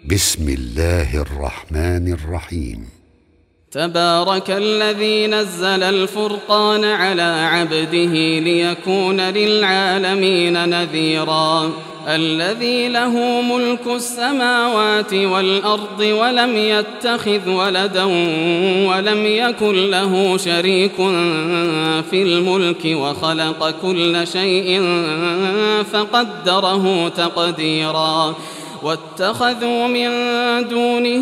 بسم الله الرحمن الرحيم. تبارك الذي نزل الفرقان على عبده ليكون للعالمين نذيرا. الذي له ملك السماوات والأرض ولم يتخذ ولدا ولم يكن له شريك في الملك وخلق كل شيء فقدره تقديرا. واتخذوا من دونه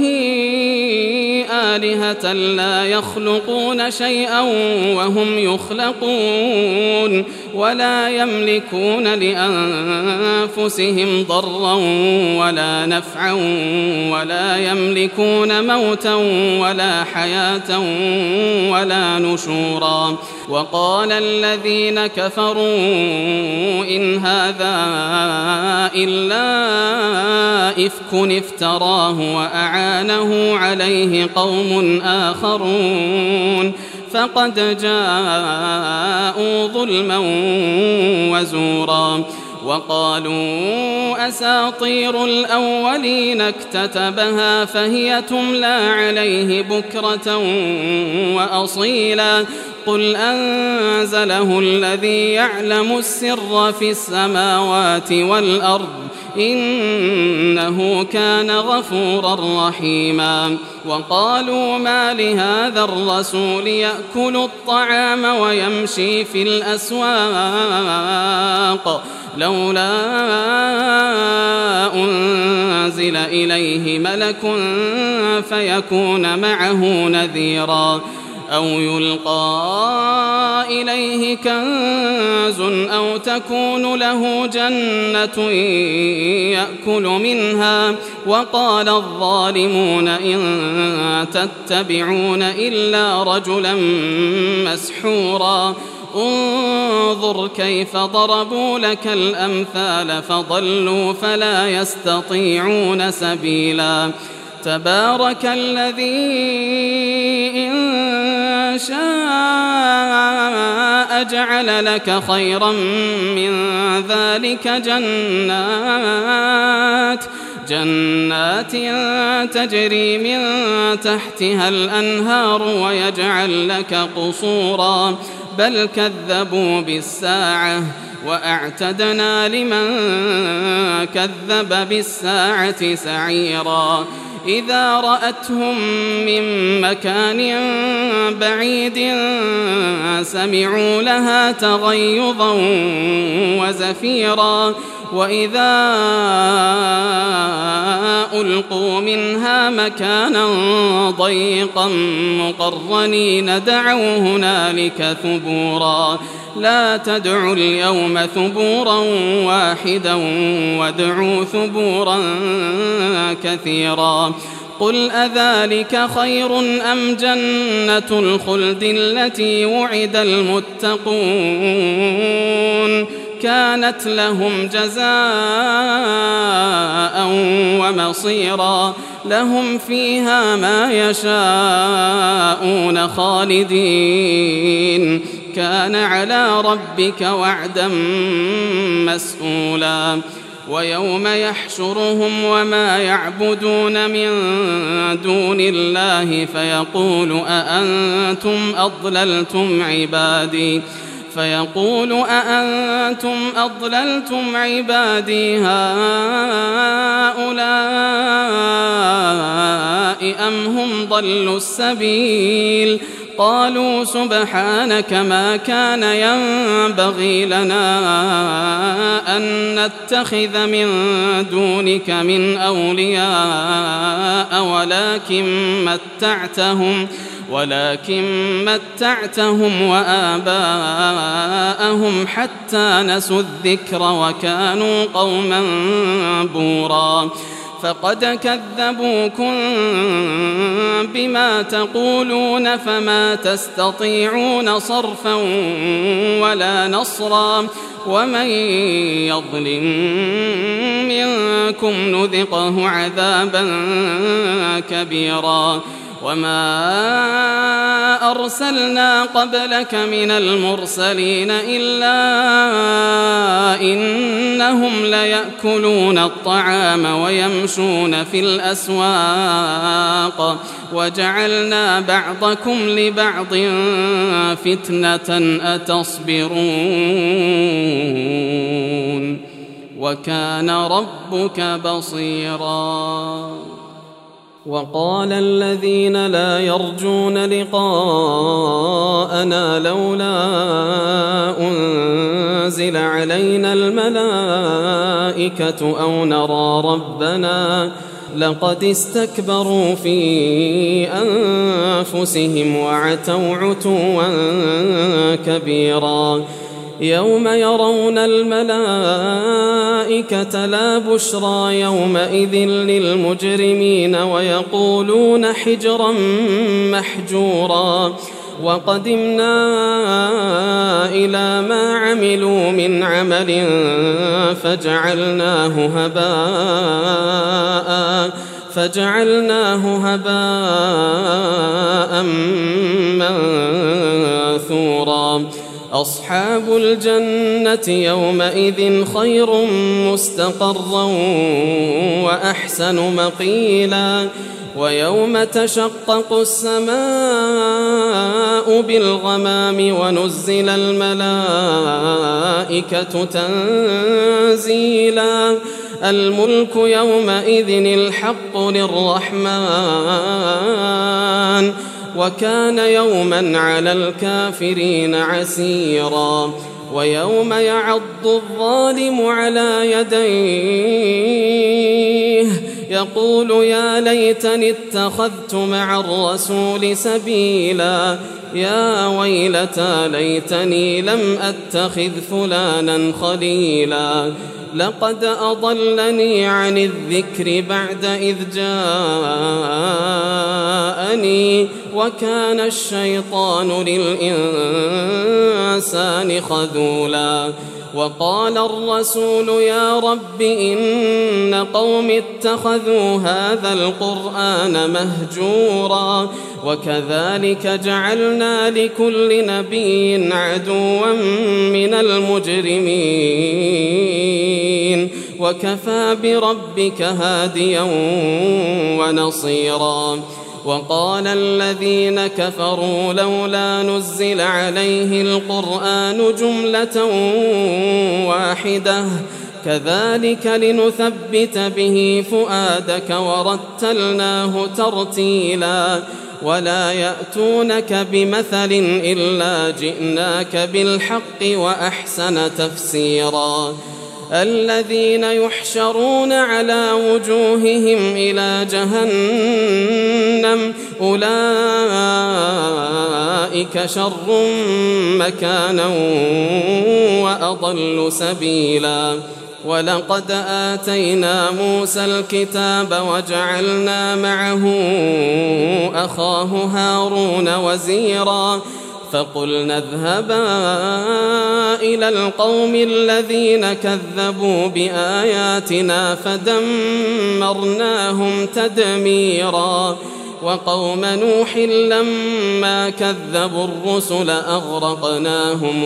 آلهة لا يخلقون شيئا وهم يخلقون ولا يملكون لأنفسهم ضرا ولا نفعا ولا يملكون موتا ولا حياة ولا نشورا. وقال الذين كفروا إن هذا إلا إفك افتراه وأعانه عليه قوم آخرون فقد جاءوا ظلما وزورا. وقالوا أساطير الأولين اكتتبها فهي تملى عليه بكرة وأصيلا. قل أنزله الذي يعلم السر في السماوات والأرض إنه كان غفورا رحيما. وقالوا ما لهذا الرسول يأكل الطعام ويمشي في الأسواق لولا أنزل إليه ملك فيكون معه نذيرا أو يلقى إليه كنز أو تكون له جنة يأكل منها. وقال الظالمون إن تتبعون إلا رجلا مسحورا. انظر كيف ضربوا لك الأمثال فضلوا فلا يستطيعون سبيلا. تبارك الذي إن شاء جعل لك خيرا من ذلك جنات تجري من تحتها الأنهار ويجعل لك قصورا بل كذبوا بالساعة وأعتدنا لمن كذب بالساعة سعيرا. إذا رأتهم من مكان بعيد سمعوا لها تغيظا وزفيرا. وإذا ألقوا منها مكانا ضيقا مقرنين دعوا هنالك ثبورا. لا تدعوا اليوم ثبورا واحدا وادعوا ثبورا كثيرا. قل أذلك خير أم جنة الخلد التي وعد المتقون كانت لهم جزاء ومصيرا. لهم فيها ما يشاءون خالدين كان على ربك وعدا مسئولا. ويوم يحشرهم وما يعبدون من دون الله فيقول أأنتم أضللتم عبادي هؤلاء أم هم ضلوا السبيل. قالوا سبحانك ما كان ينبغي لنا أن نتخذ من دونك من أولياء ولكن متعتهم وآباءهم حتى نسوا الذكر وكانوا قوما بورا. فقد كذبوكم بما تقولون فما تستطيعون صرفا ولا نصرا. ومن يظلم منكم نذقه عذابا كبيرا. وما أرسلنا قبلك من المرسلين إلا إنهم ليأكلون الطعام ويمشون في الأسواق وجعلنا بعضكم لبعض فتنة أتصبرون وكان ربك بصيرا. وقال الذين لا يرجون لقاءنا لولا أنزل علينا الملائكة أو نرى ربنا لقد استكبروا في أنفسهم وعتوا عتوا كبيرا. يوم يرون الملائكة لا بشرى يومئذ للمجرمين ويقولون حجرا محجورا. وقدمنا إلى ما عملوا من عمل فجعلناه هباء منثورا. أصحاب الجنة يومئذ خير مستقرا وأحسن مقيلا. ويوم تشقق السماء بالغمام ونزل الملائكة تنزيلا. الملك يومئذ الحق للرحمن وكان يوما على الكافرين عسيرا. ويوم يعض الظالم على يديه يقول يا ليتني اتخذت مع الرسول سبيلا. يا ويلتى ليتني لم أتخذ فلانا خليلا. لقد أضلني عن الذكر بعد إذ جاءني وكان الشيطان للإنسان خذولا. وقال الرسول يا رب إن قوم اتخذوا هذا القرآن مهجورا. وكذلك جعلنا لكل نبي عدوا من المجرمين وكفى بربك هاديا ونصيرا. وقال الذين كفروا لولا نزل عليه القرآن جملة واحدة كذلك لنثبت به فؤادك ورتلناه ترتيلا. ولا يأتونك بمثل إلا جئناك بالحق وأحسن تفسيرا. الذين يحشرون على وجوههم إلى جهنم أولئك شر مكانا وأضل سبيلا. ولقد آتينا موسى الكتاب وجعلنا معه أخاه هارون وزيرا. فقلنا اذهبا إلى القوم الذين كذبوا بآياتنا فدمرناهم تدميرا. وقوم نوح لما كذبوا الرسل أغرقناهم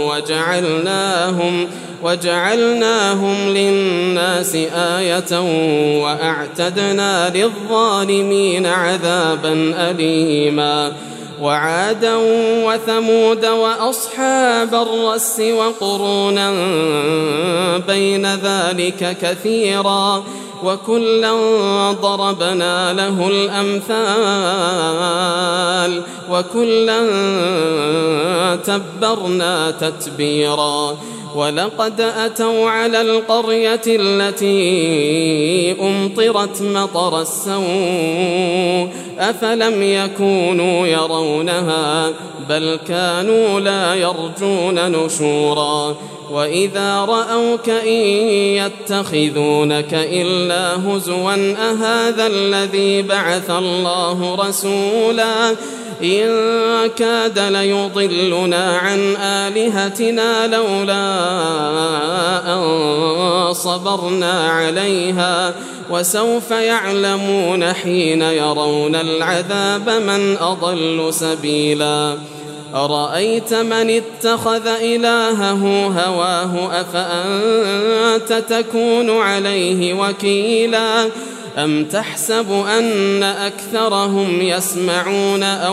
وجعلناهم للناس آية وأعتدنا للظالمين عذابا أليما. وعادا وثمود وأصحاب الرس وقرونا بين ذلك كثيرا وكلا ضربنا له الأمثال وكلا تبرنا تتبيرا. ولقد أتوا على القرية التي أمطرت مطر السوء أفلم يكونوا يرونها بل كانوا لا يرجون نشورا. وإذا رأوك إن يتخذونك إلا هزوا أهذا الذي بعث الله رسولا إن كاد ليضلنا عن آلهتنا لولا أن صبرنا عليها وسوف يعلمون حين يرون العذاب من أضل سبيلا أرأيت من اتخذ إلهه هواه أفأنت تكون عليه وكيلا أم تحسب أن أكثرهم يسمعون أو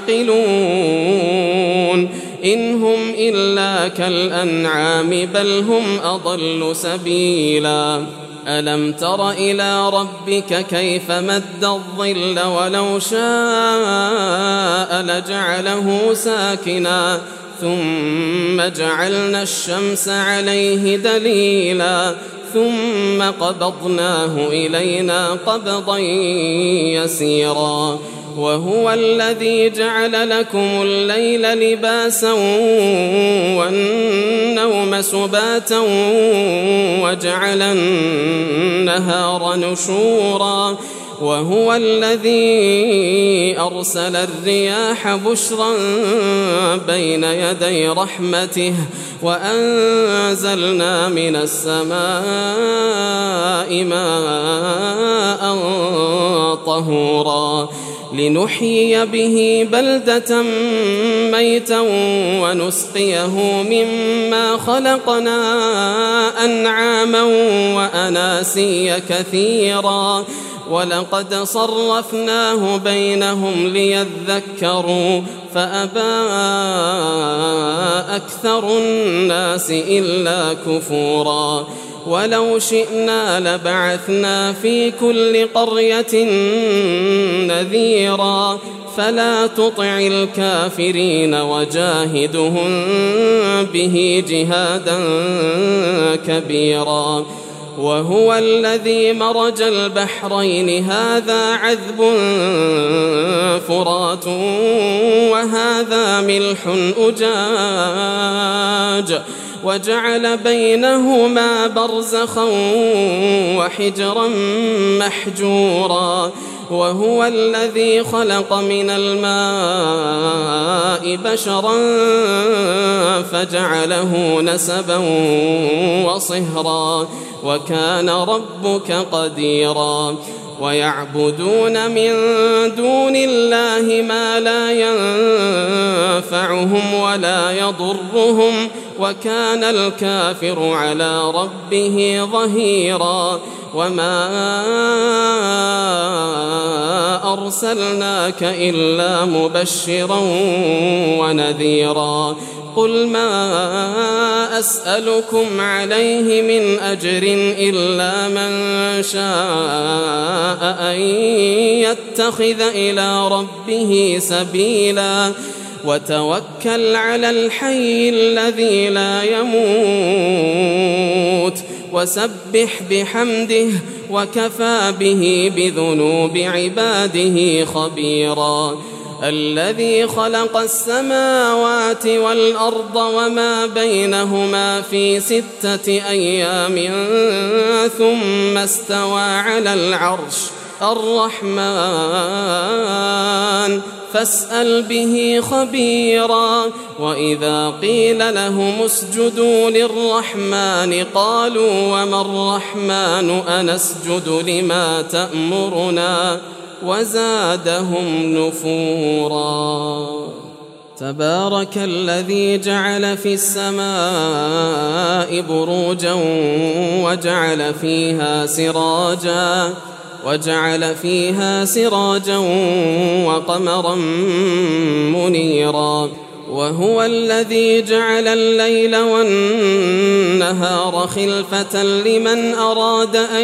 يعقلون إن هم إلا كالأنعام بل هم أضل سبيلا ألم تر إلى ربك كيف مد الظل ولو شاء لجعله ساكنا ثم جعلنا الشمس عليه دليلا ثم قبضناه إلينا قبضا يسيرا وهو الذي جعل لكم الليل لباسا والنوم سباتا وجعل النهار نشورا وهو الذي أرسل الرياح بشرا بين يدي رحمته وأنزلنا من السماء ماء طهورا لنحيي به بلدة ميتا ونسقيه مما خلقنا أنعاما وأناسيا كثيرا ولقد صرفناه بينهم ليذكروا فأبى أكثر الناس إلا كفورا ولو شئنا لبعثنا في كل قرية نذيرا فلا تطع الكافرين وجاهدهم به جهادا كبيرا وهو الذي مرج البحرين هذا عذب فرات وهذا ملح أجاج وجعل بينهما برزخا وحجرا محجورا وهو الذي خلق من الماء بشرا فجعله نسبا وصهرا وكان ربك قديرا ويعبدون من دون الله ما لا ينفعهم ولا يضرهم وكان الكافر على ربه ظهيرا وما أرسلناك إلا مبشرا ونذيرا قل ما أسألكم عليه من أجر إلا من شاء أن يتخذ إلى ربه سبيلا وتوكل على الحي الذي لا يموت وسبح بحمده وكفى به بذنوب عباده خبيرا الذي خلق السماوات والأرض وما بينهما في 6 أيام ثم استوى على العرش الرحمن فاسأل به خبيرا وإذا قيل لهم اسجدوا للرحمن قالوا وما الرحمن أنسجد لما تأمرنا وزادهم نفورا تبارك الذي جعل في السماء بروجا وجعل فيها سراجا وقمرا منيرا وهو الذي جعل الليل والنهار خلفة لمن أراد أن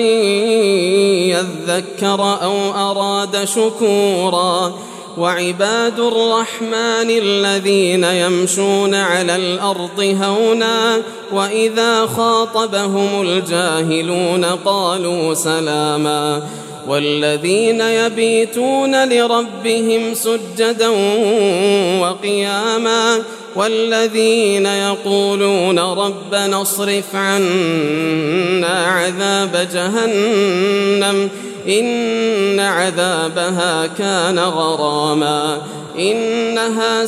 يذكر أو أراد شكورا وعباد الرحمن الذين يمشون على الأرض هونا وإذا خاطبهم الجاهلون قالوا سلاما والذين يبيتون لربهم سجدا وقياما والذين يقولون ربنا اصرف عنا عذاب جهنم إن عذابها كان غراما إنها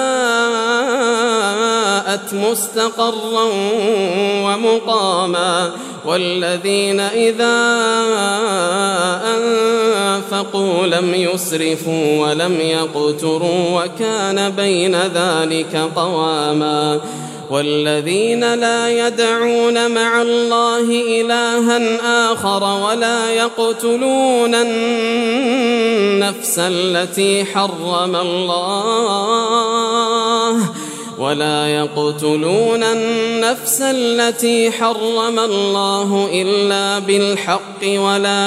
ساءت مستقرا ومقاما والذين إذا أنفقوا لم يسرفوا ولم يقتروا وكان بين ذلك قواما والذين لا يدعون مع الله إلها آخر ولا يقتلون النفس التي حرم الله إلا بالحق ولا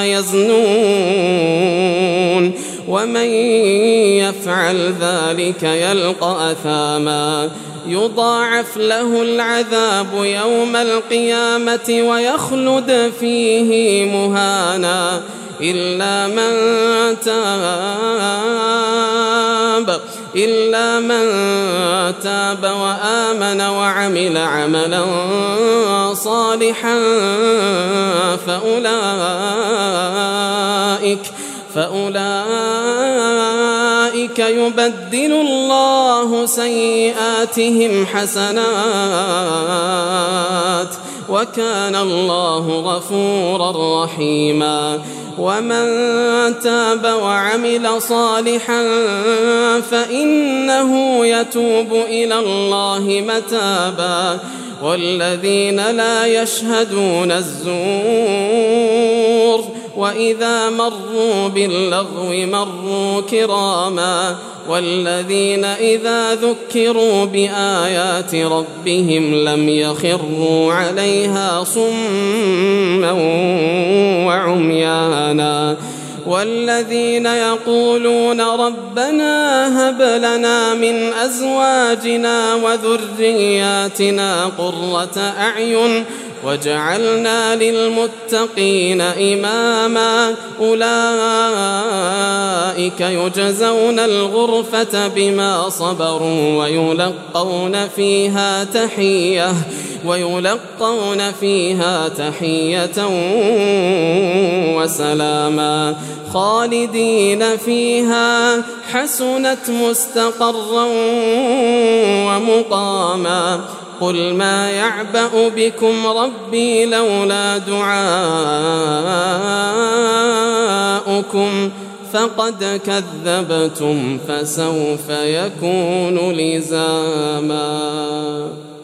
يزنون ومن يفعل ذلك يلقى أثاما يضاعف له العذاب يوم القيامة ويخلد فيه مهانا إلا من تاب وآمن وعمل عملا صالحا فأولئك يبدل الله سيئاتهم حسنات وكان الله غفورا رحيما ومن تاب وعمل صالحا فإنه يتوب إلى الله متابا والذين لا يشهدون الزور وإذا مروا باللغو مروا كراما والذين إذا ذكروا بآيات ربهم لم يخروا عليها صما وعميانا والذين يقولون ربنا هب لنا من أزواجنا وذرياتنا قرة أعين وجعلنا للمتقين إماما أولئك يجزون الغرفة بما صبروا ويلقون فيها تحية وسلاما خالدين فيها حسنت مستقرا ومقاما قل ما يعبأ بكم ربي لولا دعاؤكم فقد كذبتم فسوف يكون لزاما.